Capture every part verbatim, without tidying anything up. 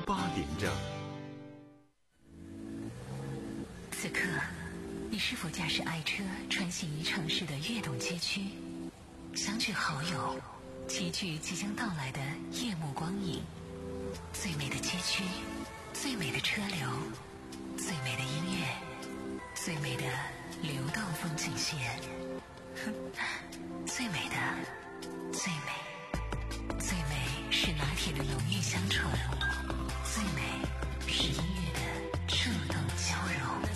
八连着。 此刻，你是否驾驶爱车穿行于城市的跃动街区，相聚好友，齐聚即将到来的夜幕光影？最美的街区，最美的车流，最美的音乐，最美的流动风景线，最美的，最美，最美是拿铁的浓郁香醇，最美是音乐的触动交融。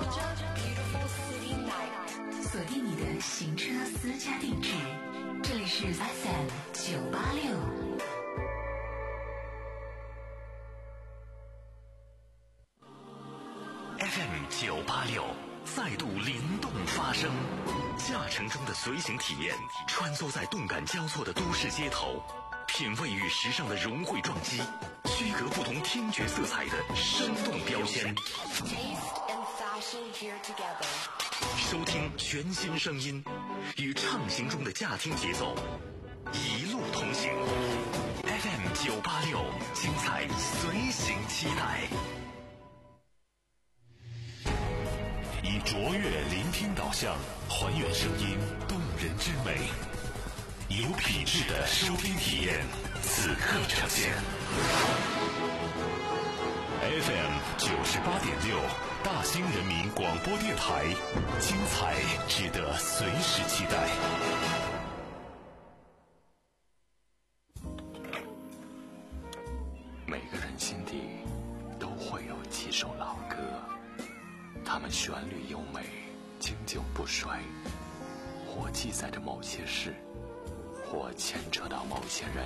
锁定你的行车私家定制，这里是 F M 九八六。 F M 九八六再度灵动发声，驾乘中的随行体验，穿梭在动感交错的都市街头，品味与时尚的融汇撞击，区隔不同听觉色彩的生动标签，收听全新声音，与畅行中的驾听节奏一路同行。 F M 九八六，精彩随行期待。以卓越聆听导向，还原声音动人之美，有品质的收听体验，此刻呈现。F M 九十八点六，大兴人民广播电台，精彩值得随时期待。每个人心底都会有几首老歌，它们旋律优美，经久不衰，或记载着某些事，或牵扯到某些人。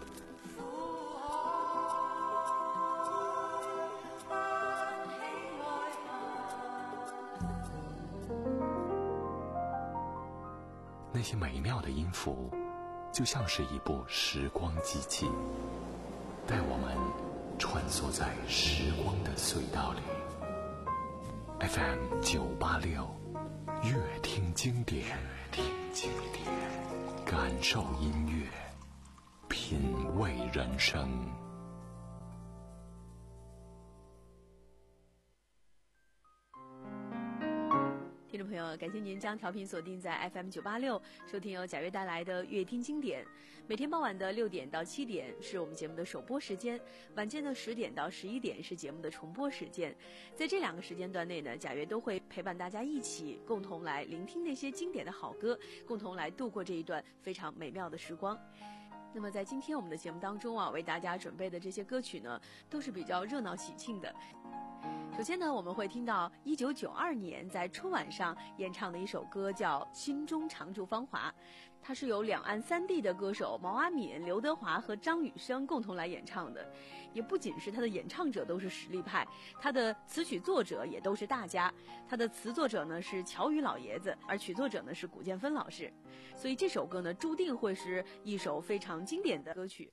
那些美妙的音符，就像是一部时光机器，带我们穿梭在时光的隧道里。F M 九八六，乐听经典，乐听经典，感受音乐，品味人生。 听众朋友，感谢您将调频锁定在 F M 九八六，收听由贾跃带来的乐听经典。每天傍晚的六点到七点是我们节目的首播时间，晚间的十点到十一点是节目的重播时间。在这两个时间段内呢，贾跃都会陪伴大家一起共同来聆听那些经典的好歌，共同来度过这一段非常美妙的时光。那么在今天我们的节目当中啊，为大家准备的这些歌曲呢，都是比较热闹喜庆的。首先呢，我们会听到一九九二年在春晚上演唱的一首歌，叫《心中常驻芳华》，它是由两岸三地的歌手毛阿敏、刘德华和张雨生共同来演唱的。也不仅是他的演唱者都是实力派，他的词曲作者也都是大家。他的词作者呢是乔羽老爷子，而曲作者呢是古建芬老师。所以这首歌呢，注定会是一首非常经典的歌曲。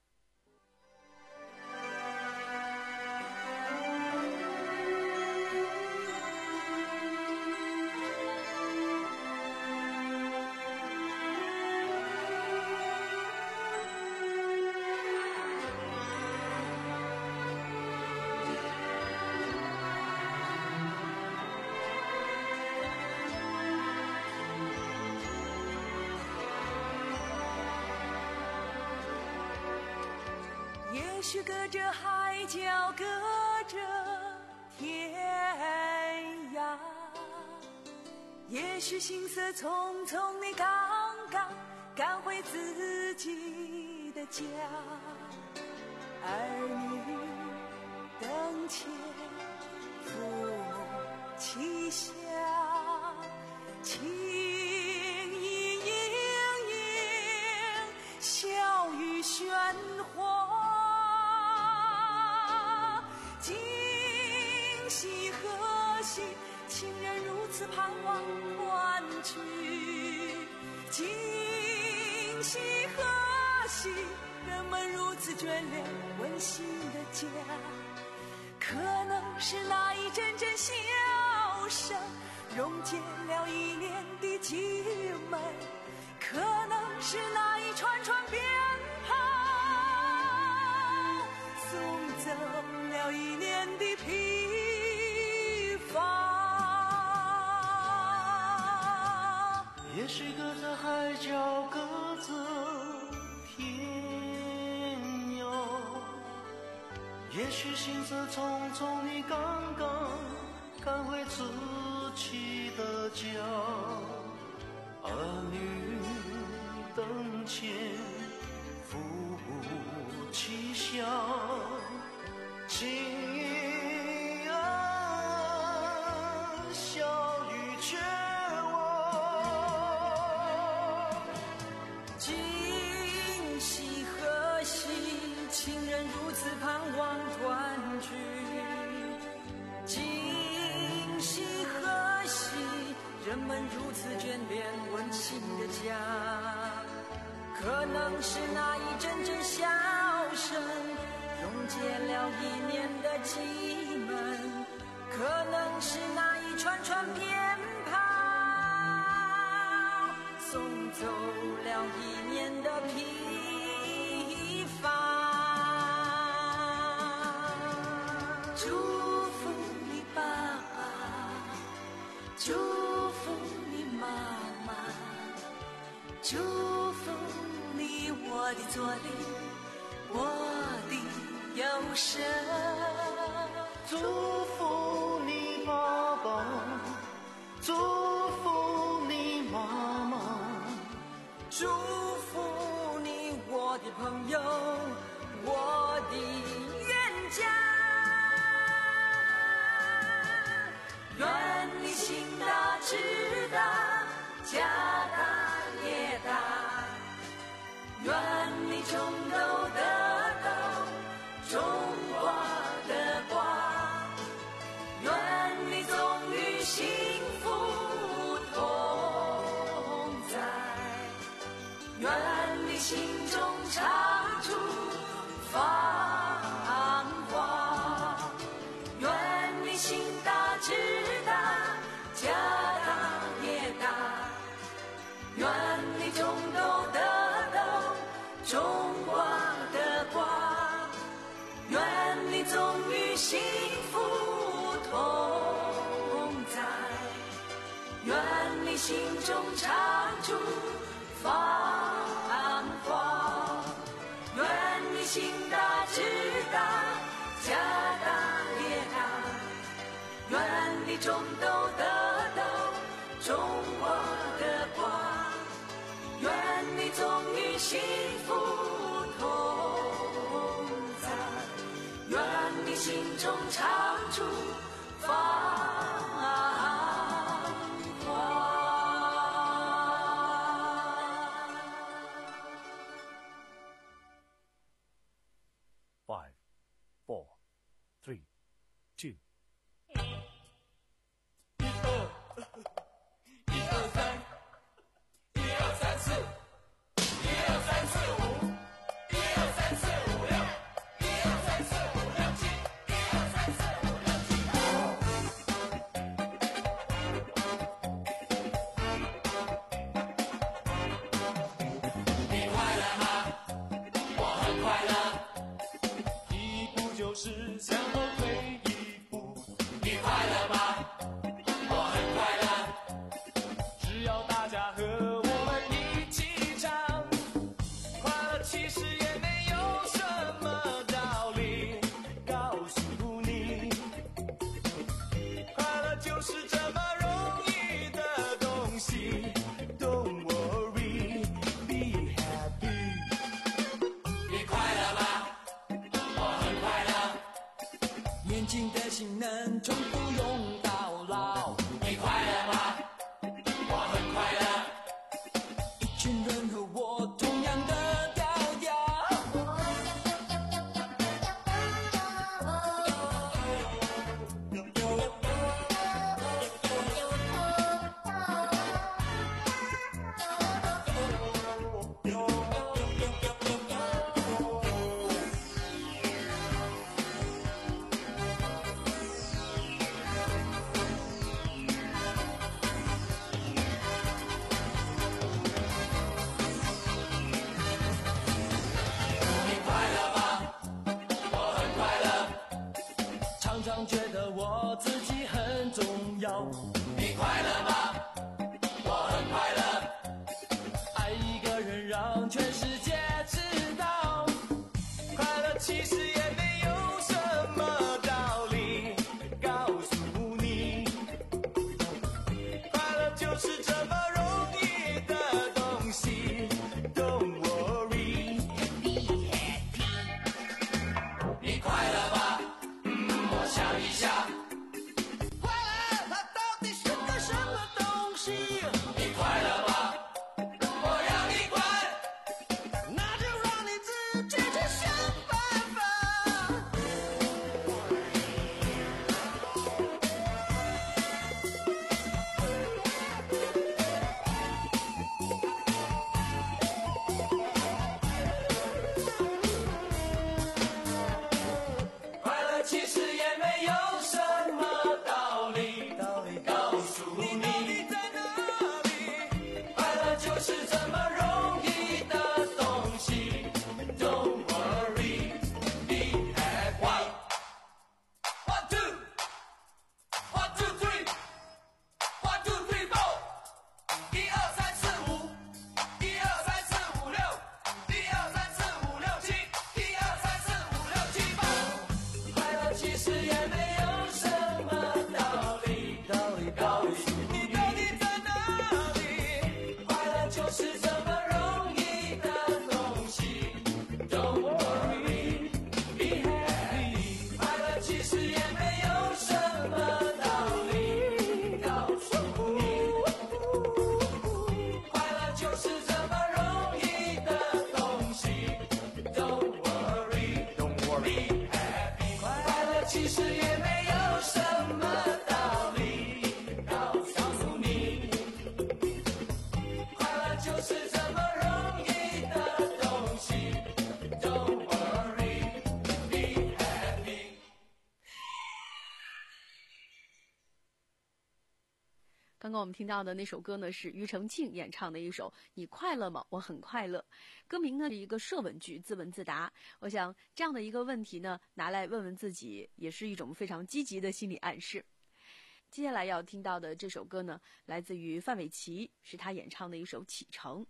也许隔着海角，隔着天涯，也许行色匆匆，你刚刚赶回自己的家，儿女灯前父母膝下，情意盈盈，笑语喧哗，今夕何夕，情人如此盼望团聚，今夕何夕，人们如此眷恋温馨的家，可能是那一阵阵笑声溶解了一年的寂闷，可能是那一串串鞭炮送走也许行色匆匆，你刚刚赶回自己的家，儿女灯前夫妻笑，情儿笑语绝望， 今夕何夕，情人如此盼望团聚，今夕何夕，人们如此眷恋温馨的家，可能是那一阵阵笑声溶解了一年的寂闷，可能是那一串串鞭炮送走了一年的疲乏。祝福你爸爸，祝福你妈妈，祝福你我的左邻，我的右舍。 祝福你爸爸，祝福你妈妈， 祝福你我的朋友，我的冤家。愿你心大志大，家大业大，愿你种豆得豆，种瓜得瓜，愿你总与幸福同在，愿你心中常驻芳华，愿你心大志大，家大业大，愿你种豆得豆，种瓜得瓜，愿你总与幸福同在，愿你心中常驻芳华，愿你心大志大，家大业大，愿你种豆得豆，种瓜得瓜，愿你总与幸福同在，愿你心中常驻芳华。 Five, four, three, two. 是向后退一步，你快乐吗？我很快乐。只要大家和我们一起唱，快乐其实也没有什么道理。告诉你，快乐就是这么容易的东西。Don't worry, be happy。你快乐吗？ 年轻的心能从不用到老， 你快乐吗？我很快乐。 一群人和我同样的调调。觉得我自己很重要， 你快乐吗？我很快乐。 爱一个人让全世界知道， 快乐其实也没有什乐其实也没有什么道理，道理告诉你，你到底在哪里？快乐就是这么容易的东西。Don't worry, be happy. One two, one two three, one two three four. 一二三四五，一二三四五六，一二三四五六七，一二三四五六七八。快乐其实也没有什么道理，道理告诉你，你到底在哪里？快乐就是这么容易的东西。Don't worry, be happy. 快乐其实也没有什么道理，告诉你，快乐就是这么容易的东西。Don't worry, don't worry, be happy. 快乐其实也没有什么道理，告诉你，快乐就是这么容易的东西。Don't worry, be happy. 刚刚我们听到的那首歌呢，是庾澄庆演唱的一首《你快乐吗？我很快乐》。歌名呢是一个设问句，自问自答。我想这样的一个问题呢，拿来问问自己，也是一种非常积极的心理暗示。接下来要听到的这首歌呢，来自于范玮琪，是他演唱的一首《启程》。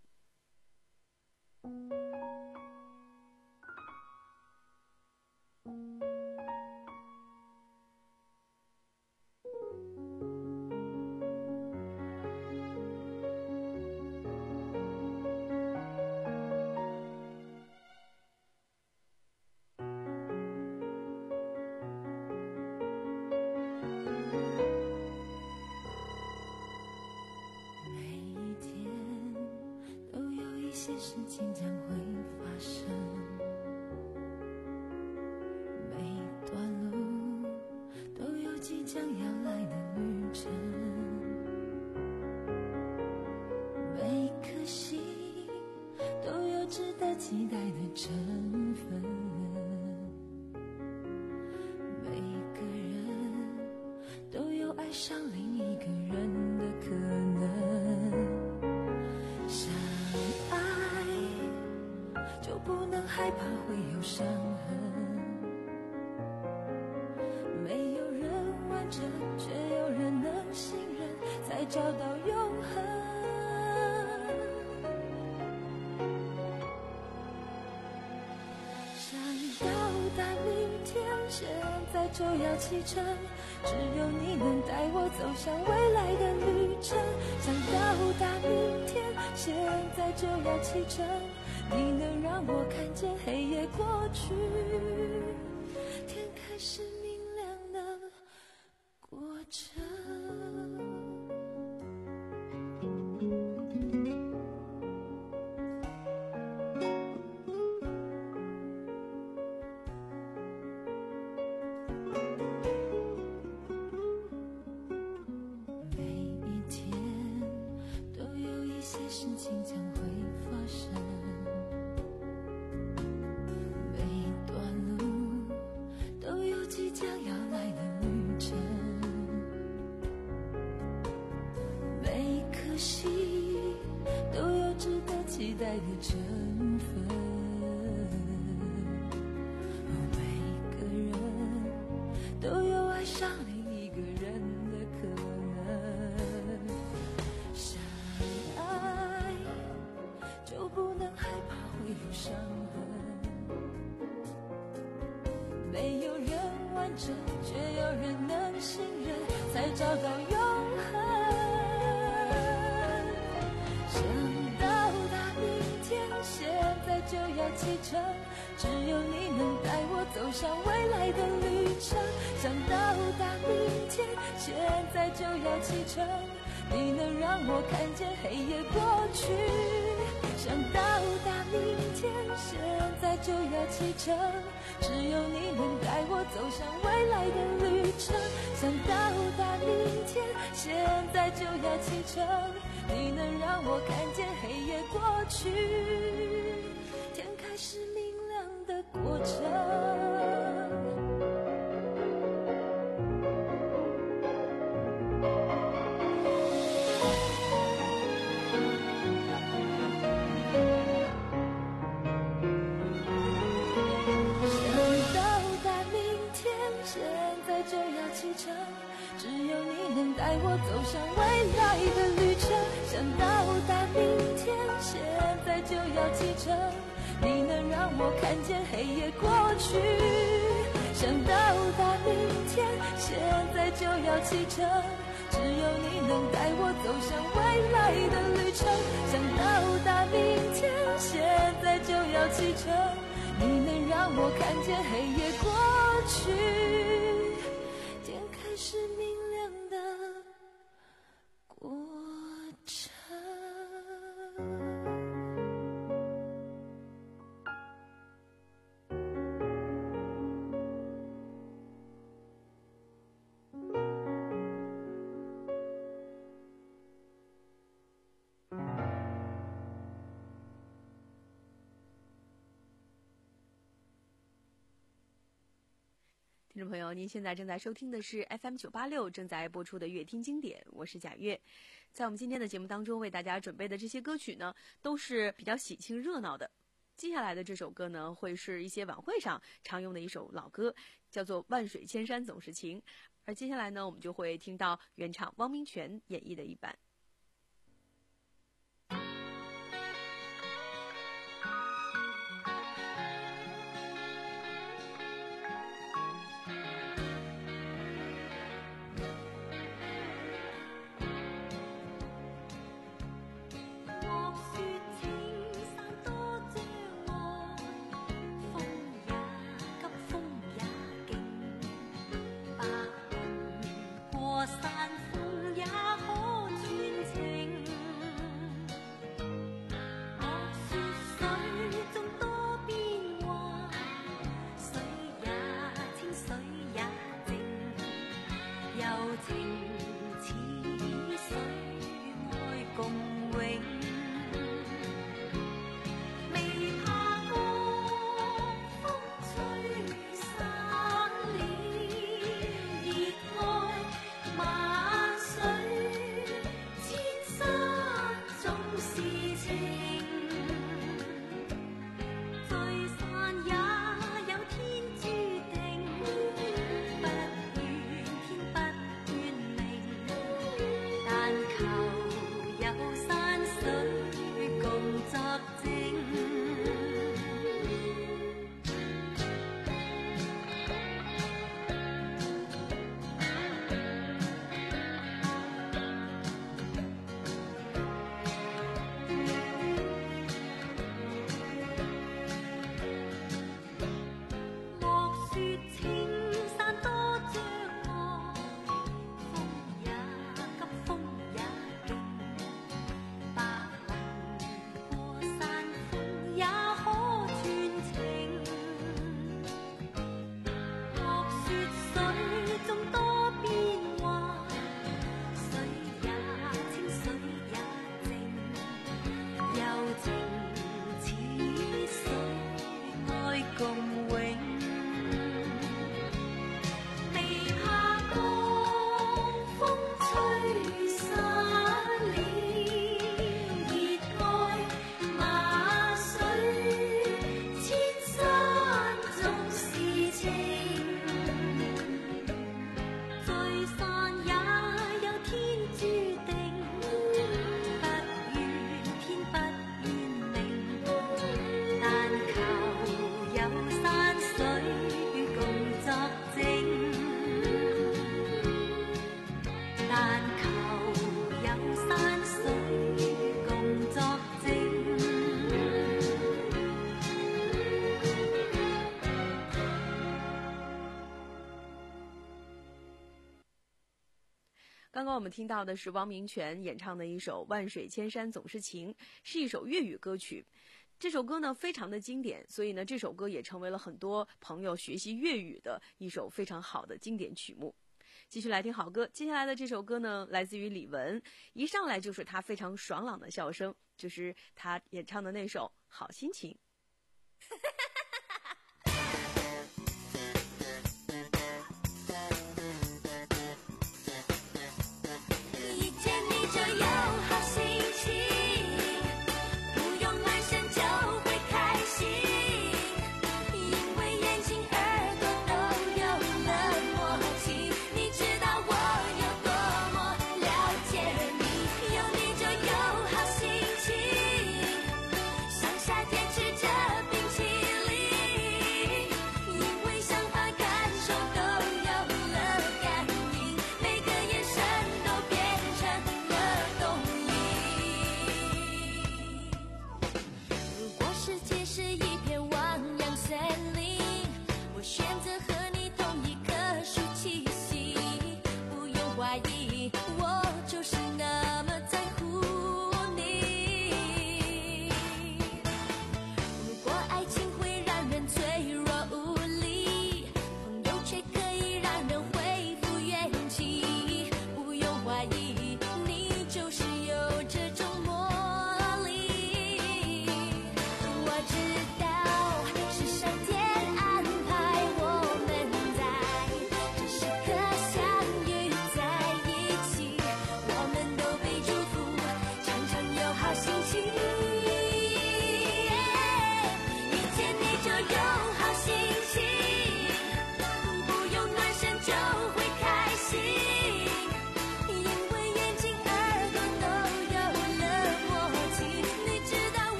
每一天都有一些事情将会发生，每一段路都有即将要来的旅程，每一颗心都有值得期待的成分，每一个人都有爱上另一个人的可能。相爱就不能害怕会有伤痕，没有人完整，却有人能信任，才找到永恒。想到达明天，现在就要启程，只有你能带我走向未来的旅程。想到达明天，现在就要启程，你能让我看见黑夜过去，天开始明亮的过程。每一天都有一些事情将会发生，每一段路都有即将要来的旅程，每一颗心都有值得期待的成分，每一个人都有爱上另一个人的可能。相爱就不能害怕会有伤痕，没有人完整，却有人能信任，才找到永恒。想到达明天，现在就要启程，只有你能带我走向未来的旅程。想到达明天，现在就要启程，你能让我看见黑夜过去。想到达明天，现在就要启程，只有你能带我走向未来的旅程。想到达明天，现在就要启程，你能让我看见黑夜过去，天开始明亮的过程。 程，只有你能带我走向未来的旅程。想到达明天，现在就要启程，你能让我看见黑夜过去。想到达明天，现在就要启程，只有你能带我走向未来的旅程。想到达明天，现在就要启程，你能让我看见黑夜过去，天开始明亮的过程。 听众朋友，您现在正在收听的是 F M 九八六正在播出的乐听经典，我是贾月。在我们今天的节目当中，为大家准备的这些歌曲呢，都是比较喜庆热闹的。接下来的这首歌呢，会是一些晚会上常用的一首老歌，叫做《万水千山总是情》。而接下来呢，我们就会听到原唱汪明荃演绎的一版。刚刚我们听到的是汪明荃演唱的一首《万水千山总是情》，是一首粤语歌曲。这首歌呢非常的经典，所以呢这首歌也成为了很多朋友学习粤语的一首非常好的经典曲目。继续来听好歌，接下来的这首歌呢来自于李玟，一上来就是他非常爽朗的笑声，就是他演唱的那首《好心情》。 你只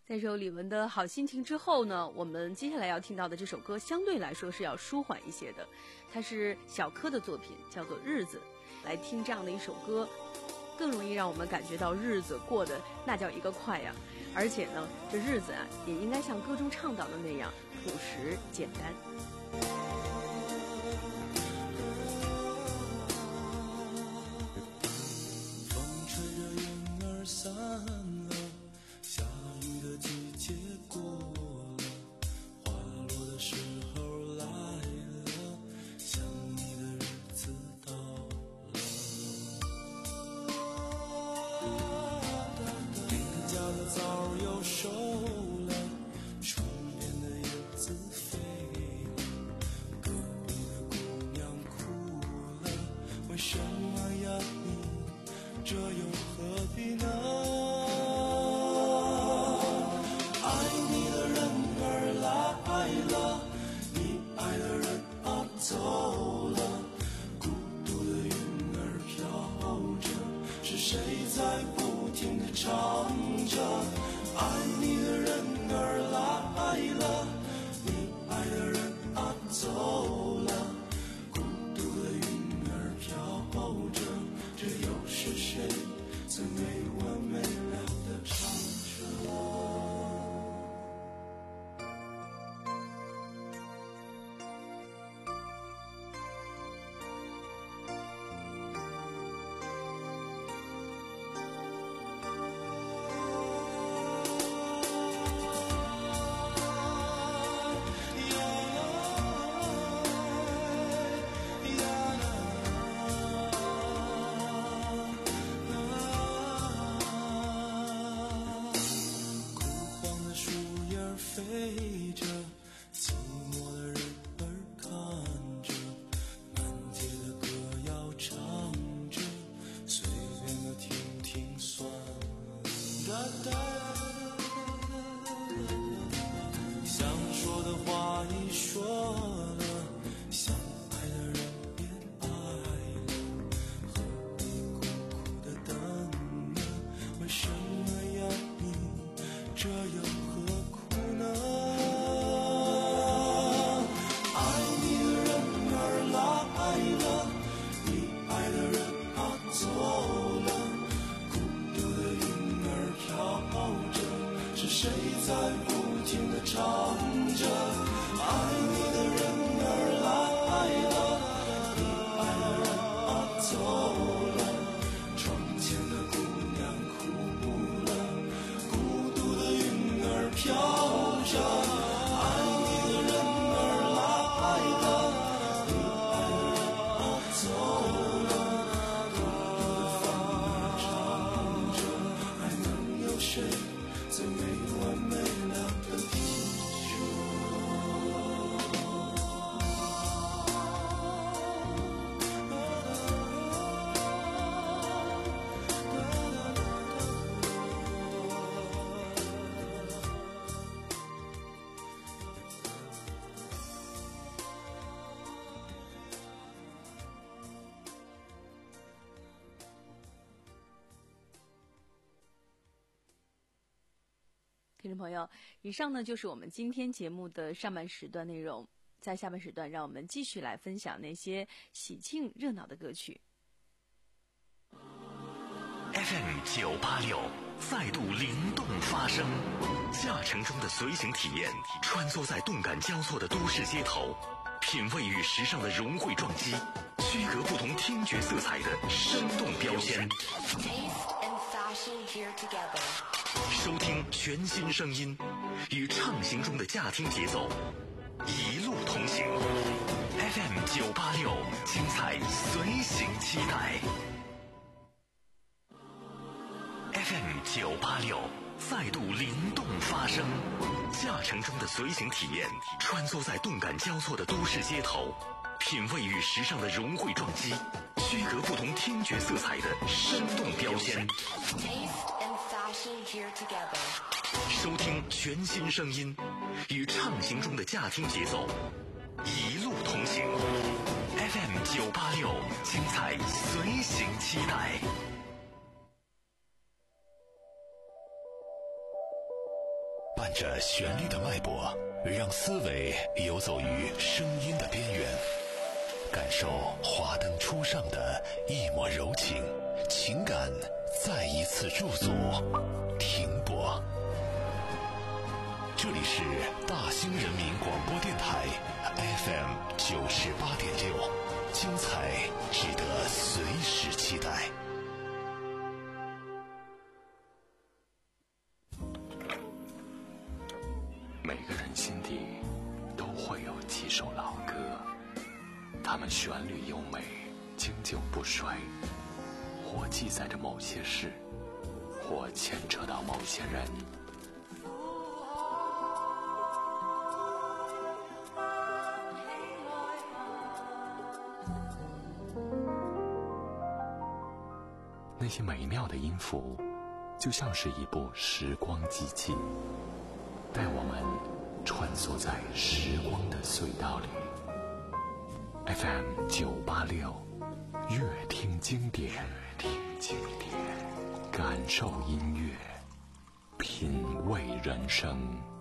在这首李玟的好心情之后呢，我们接下来要听到的这首歌相对来说是要舒缓一些的，它是小柯的作品，叫做《日子》。来听这样的一首歌，更容易让我们感觉到日子过得那叫一个快呀！而且呢，这日子啊，也应该像歌中唱到的那样朴实简单。 风吹着云儿散了，下雨的季节过了，花落的时候来了，想你的日子到了。店家的枣又熟了，窗边的叶子飞了，隔壁的姑娘哭了，为什么呀你这又何必呢？爱你的人儿来了，你爱的人啊走了，孤独的云儿飘着，是谁在不停地唱着？爱你的人儿来了，你爱的人啊走了，孤独的云儿飘着，这又是谁在没完没了地唱着？飞着，寂寞的人儿看着，满街的歌谣唱着，随便的听听算了。哒哒想说的话已说了，想爱的人也爱了，何必苦苦的等呢？为什么呀你这又何苦呢？爱你的人儿来了，你爱的人啊走了，孤独的云儿飘着，是谁在不停地唱着？爱你的人儿来了，你爱的人啊走了，窗前的姑娘哭了，孤独的云儿飘着，爱你的人儿来了，你爱的人啊走了，孤独的风儿唱着，还能有谁在没完没了的听着？ 听众朋友，以上呢就是我们今天节目的上半时段内容。在下半时段，让我们继续来分享那些喜庆热闹的歌曲。 F M 九八六再度灵动发声，驾乘中的随行体验，穿梭在动感交错的都市街头，品味与时尚的融汇撞击，区隔不同听觉色彩的生动标签。收听全新声音，与畅行中的驾听节奏，一路同行。F M 九八六，精彩随行期待。F M 九八六再度灵动发声，驾乘中的随行体验，穿梭在动感交错的都市街头，品味与时尚的融汇撞击，区隔不同听觉色彩的生动标签。收听全新声音，与畅行中的驾听节奏，一路同行。F M 九八六，精彩随行期待。 伴着旋律的脉搏，让思维游走于声音的边缘，感受华灯初上的一抹柔情，情感再一次驻足停泊。这里是大兴人民广播电台 F M 九十八点六，精彩值得随时期待。 每个人心底都会有几首老歌，它们旋律优美，经久不衰，或记载着某些事，或牵扯到某些人。那些美妙的音符，就像是一部时光机器，带我们穿梭在时光的隧道里。F M 九八六，乐听经典，乐听经典，感受音乐，品味人生。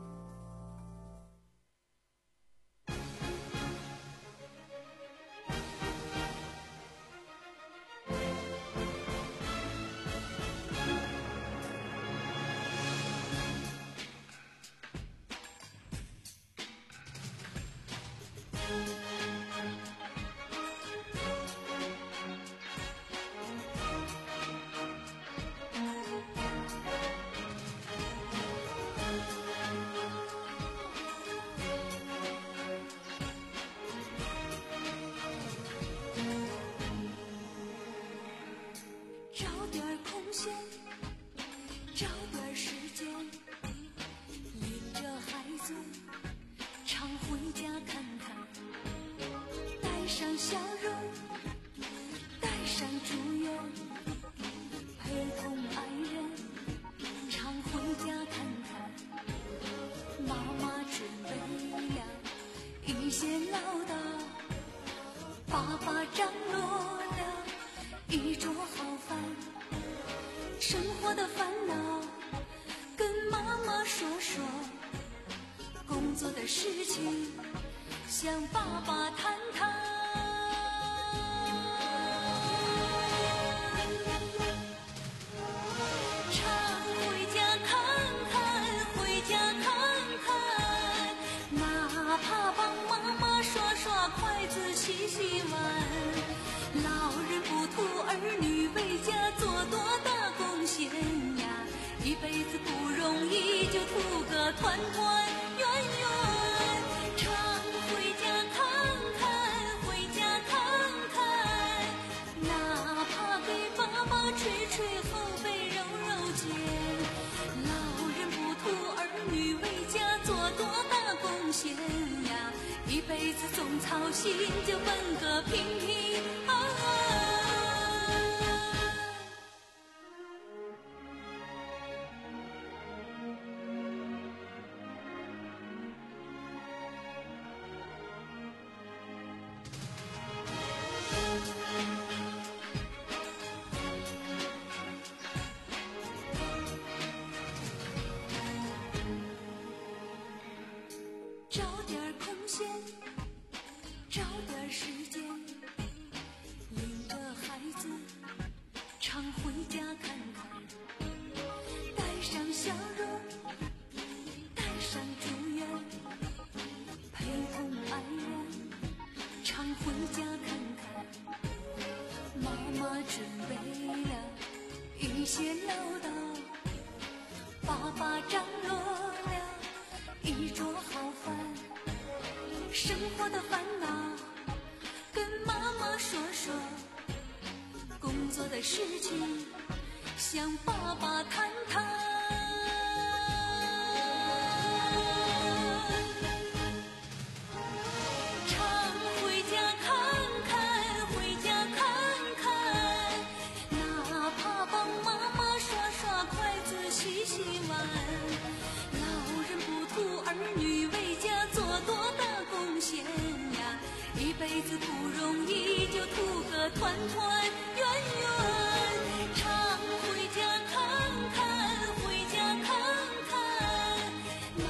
团团圆圆，常回家看看，回家看看。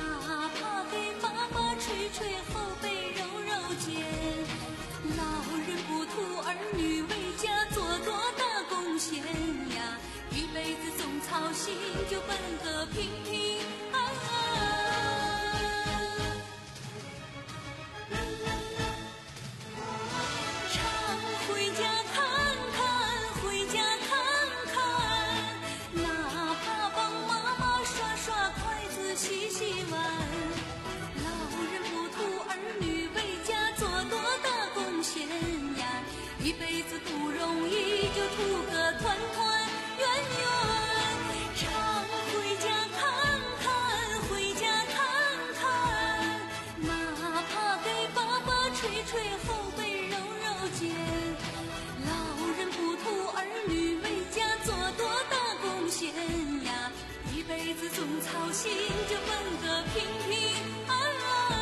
手心就分得平平安安。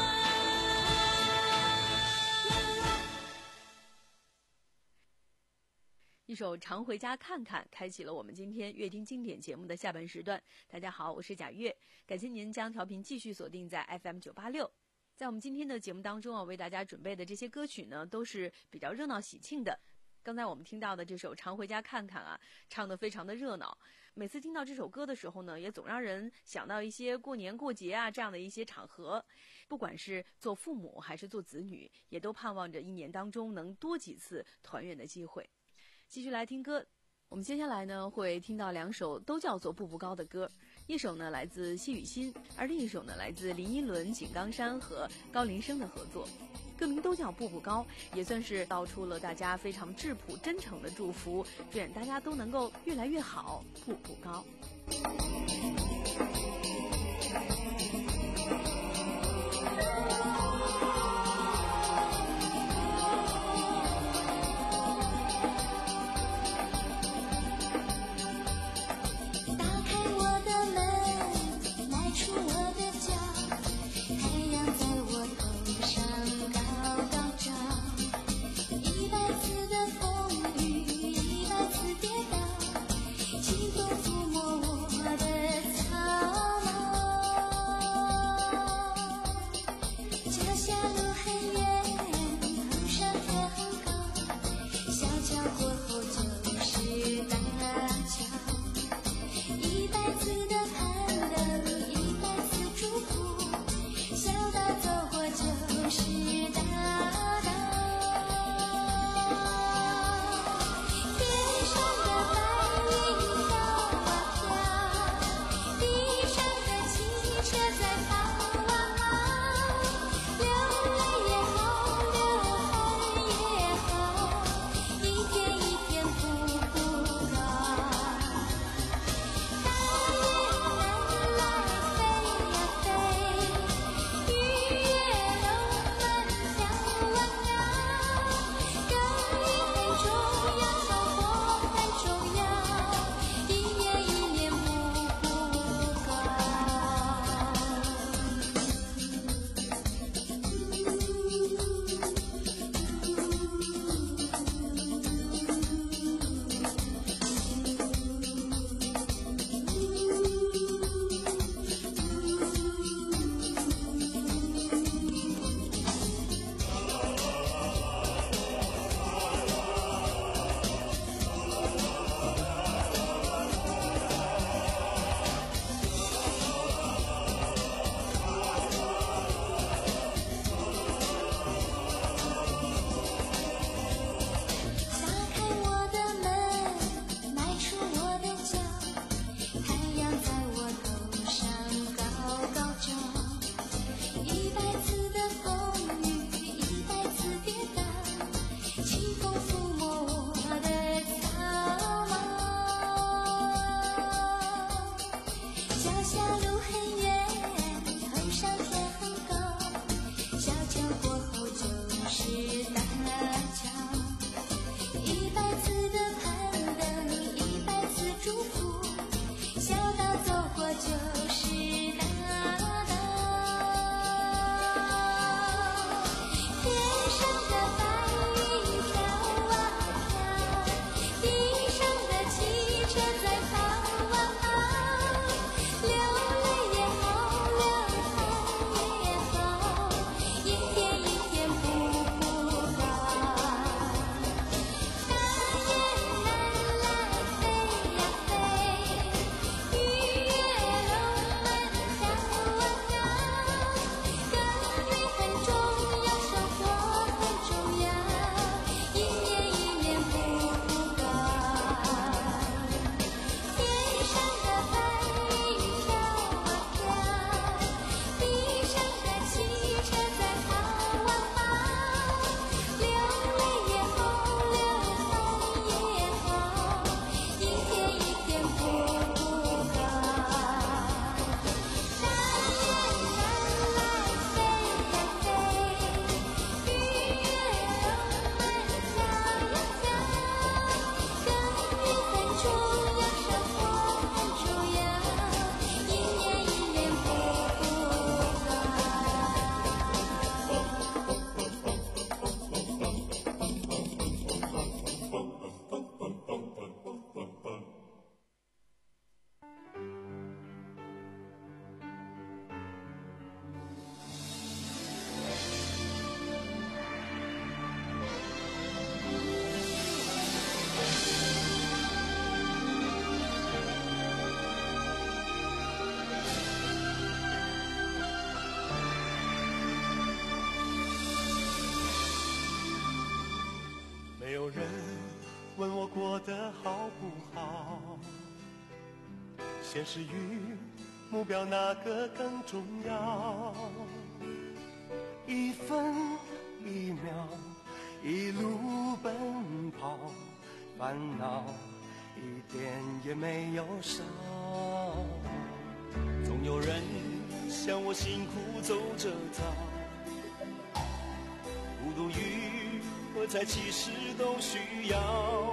一首《常回家看看》开启了我们今天乐听经典节目的下半时段。大家好，我是贾月，感谢您将调频继续锁定在 F M 九八六。在我们今天的节目当中啊，为大家准备的这些歌曲呢，都是比较热闹喜庆的。刚才我们听到的这首《常回家看看》啊，唱得非常的热闹。每次听到这首歌的时候呢，也总让人想到一些过年过节啊这样的一些场合。不管是做父母还是做子女，也都盼望着一年当中能多几次团圆的机会。继续来听歌，我们接下来呢会听到两首都叫做步步高的歌，一首呢来自谢雨欣，而另一首呢来自林依轮、井冈山和高林生的合作。歌名都叫步步高，也算是道出了大家非常质朴真诚的祝福，愿大家都能够越来越好，步步高。 轻松抚摸我的现实与目标哪个更重要？一分一秒，一路奔跑，烦恼一点也没有少。总有人像我辛苦走着早，孤独与喝彩其实都需要。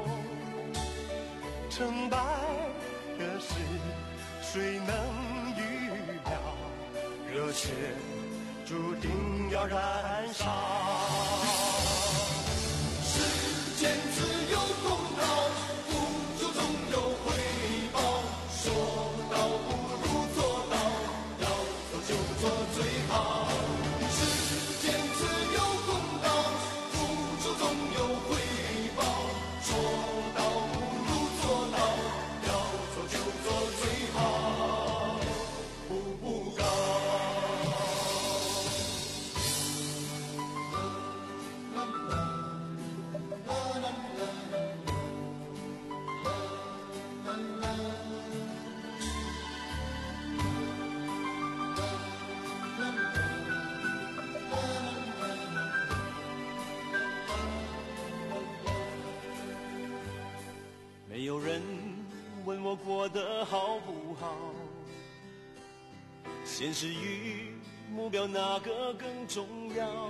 成败的事谁能预料？热血注定要燃烧。世间自有公道，付出总有回报。说到不如做到，要做就做最好。世间自有公道，付出总有回报。说到不如做到，要做就做最好，步步高。没有人问我过得好不好，现实与目标哪个更重要？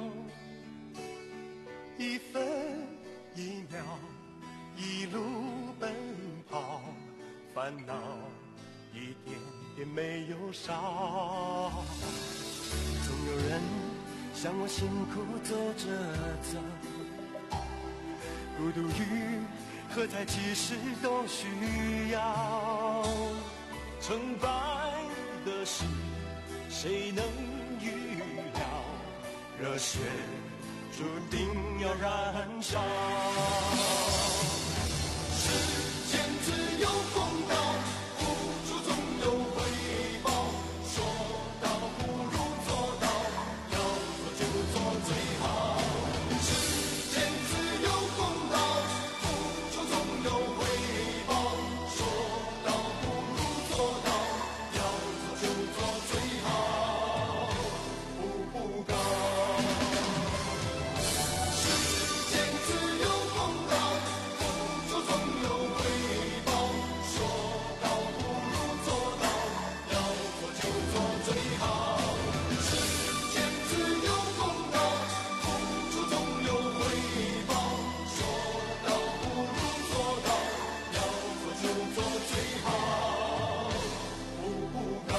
一分一秒，一路奔跑，烦恼一点也没有少。总有人像我辛苦走着走，孤独与喝彩其实都需要。成败的事谁能预料？热血注定要燃烧。世间自有公道，付出总有回报。说到不如做到，要做就做最好。世间自有公道，付出总有回报。说到不如做到，要做就做最好，步步高。世间自有公道，付出总有回报。说到不如做到，要做就做最好。世间自有公道，付出总有回报。说到不如做到，要做就做最好，步步高。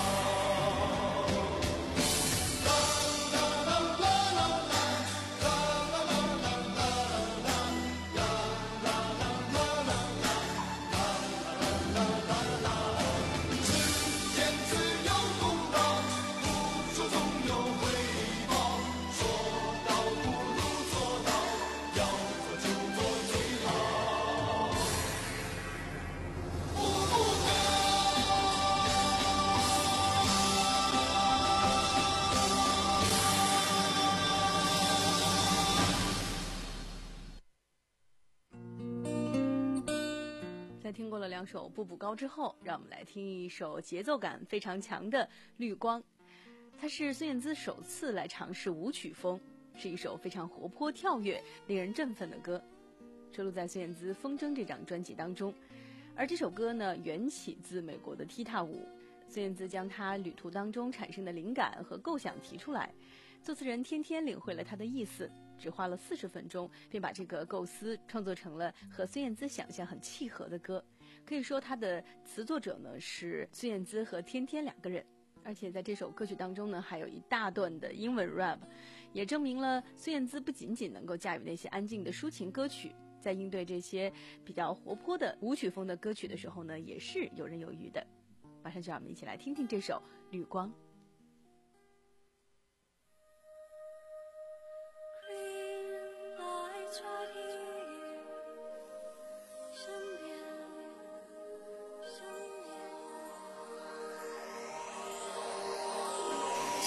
世间自有公道，付出总有回报。说到不如做到，要做就做最好，步步在听过了两首《步步高》之后，让我们来听一首节奏感非常强的《绿光》。它是孙燕姿首次来尝试舞曲风，是一首非常活泼跳跃、令人振奋的歌，收录在孙燕姿《风筝》这张专辑当中。而这首歌呢，缘起自美国的踢踏舞。孙燕姿将她旅途当中产生的灵感和构想提出来，作词人天天领会了她的意思，只花了四十分钟，便把这个构思创作成了和孙燕姿想象很契合的歌。可以说，她的词作者呢是孙燕姿和天天两个人。而且在这首歌曲当中呢，还有一大段的英文 rap， 也证明了孙燕姿不仅仅能够驾驭那些安静的抒情歌曲，在应对这些比较活泼的舞曲风的歌曲的时候呢，也是游刃有余的。马上就让我们一起来听听这首《绿光》。 身边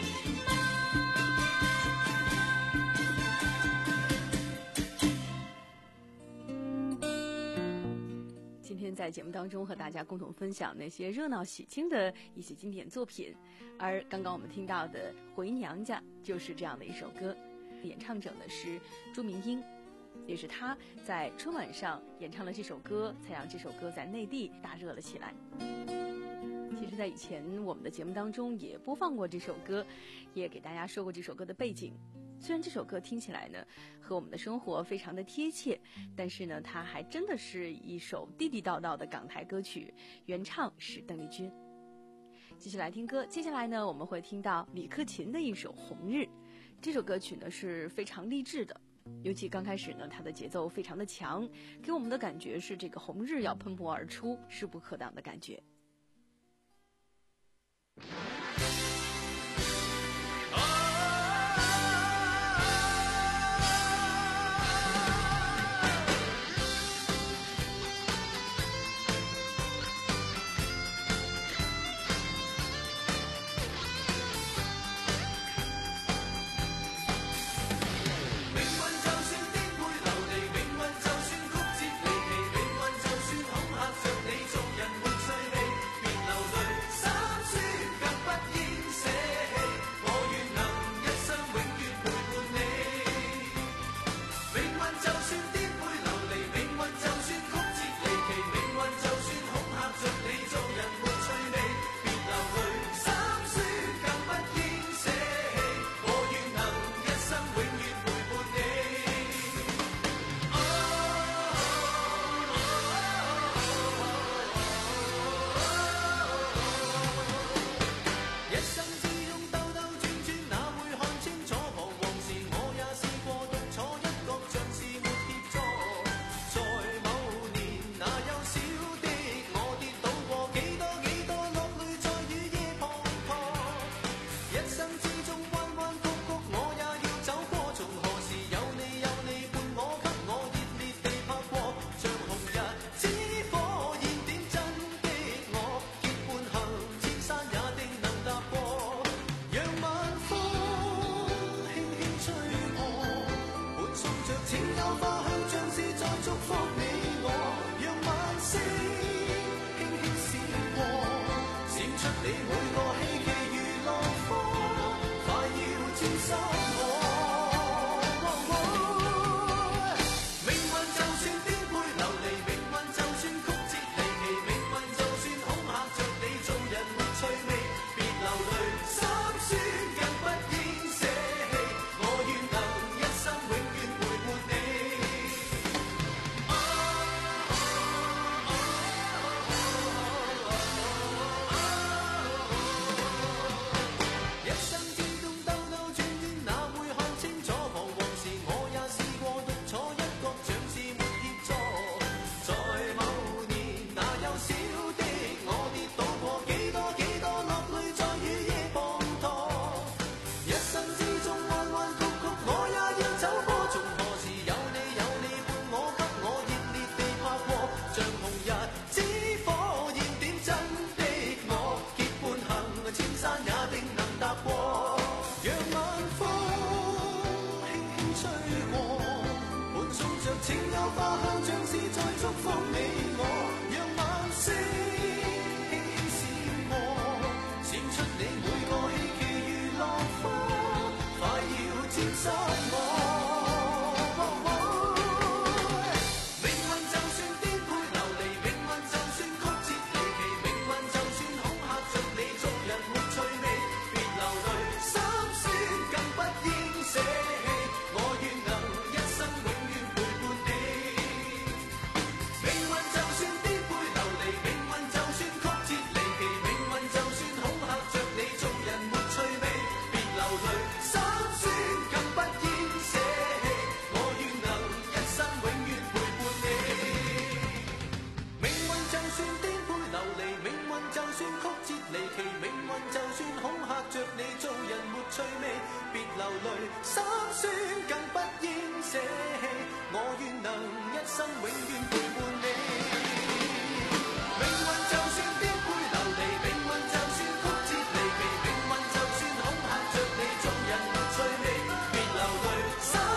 天在节目当中和大家共同分享那些热闹喜庆的一些经典作品，而刚刚我们听到的《回娘家》就是这样的一首歌，演唱者呢是朱明英，也是他在春晚上演唱了这首歌，才让这首歌在内地大热了起来。其实在以前我们的节目当中也播放过这首歌，也给大家说过这首歌的背景。虽然这首歌听起来呢和我们的生活非常的贴切，但是呢它还真的是一首地地道道的港台歌曲，原唱是邓丽君。继续来听歌，接下来呢我们会听到李克勤的一首《红日》。这首歌曲呢是非常励志的，尤其刚开始呢它的节奏非常的强，给我们的感觉是这个红日要喷薄而出，势不可挡的感觉。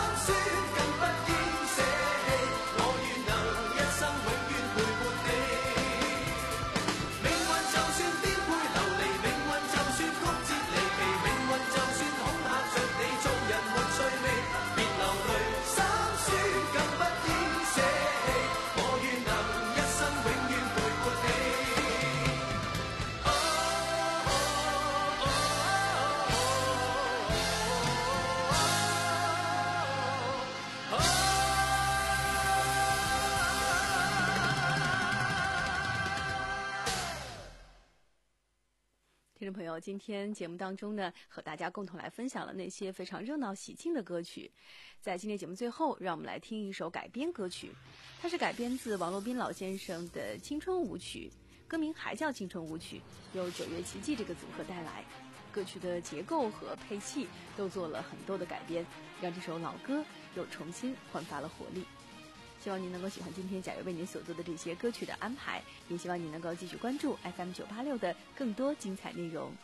我願能一生永遠陪伴你。 友，今天节目当中呢，和大家共同来分享了那些非常热闹喜庆的歌曲。在今天节目最后，让我们来听一首改编歌曲，它是改编自王洛宾老先生的青春舞曲，歌名还叫青春舞曲，由九月奇迹这个组合带来。歌曲的结构和配器都做了很多的改编，让这首老歌又重新焕发了活力。希望您能够喜欢今天贾月为您所做的这些歌曲的安排，也希望您能够继续关注 F M 九八六的更多精彩内容。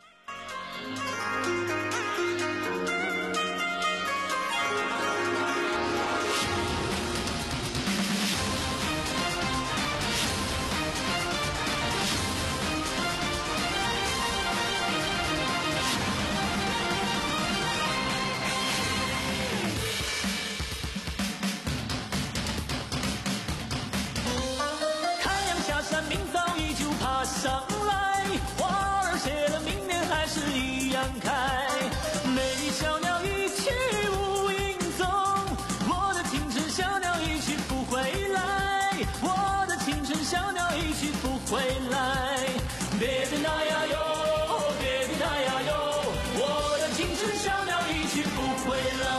上来，花儿谢了，明年还是一样开。美丽小鸟一去无影踪，我的青春小鸟一去不回来，我的青春小鸟一去不回来。别别那呀哟，别别那呀哟，我的青春小鸟一去不回来。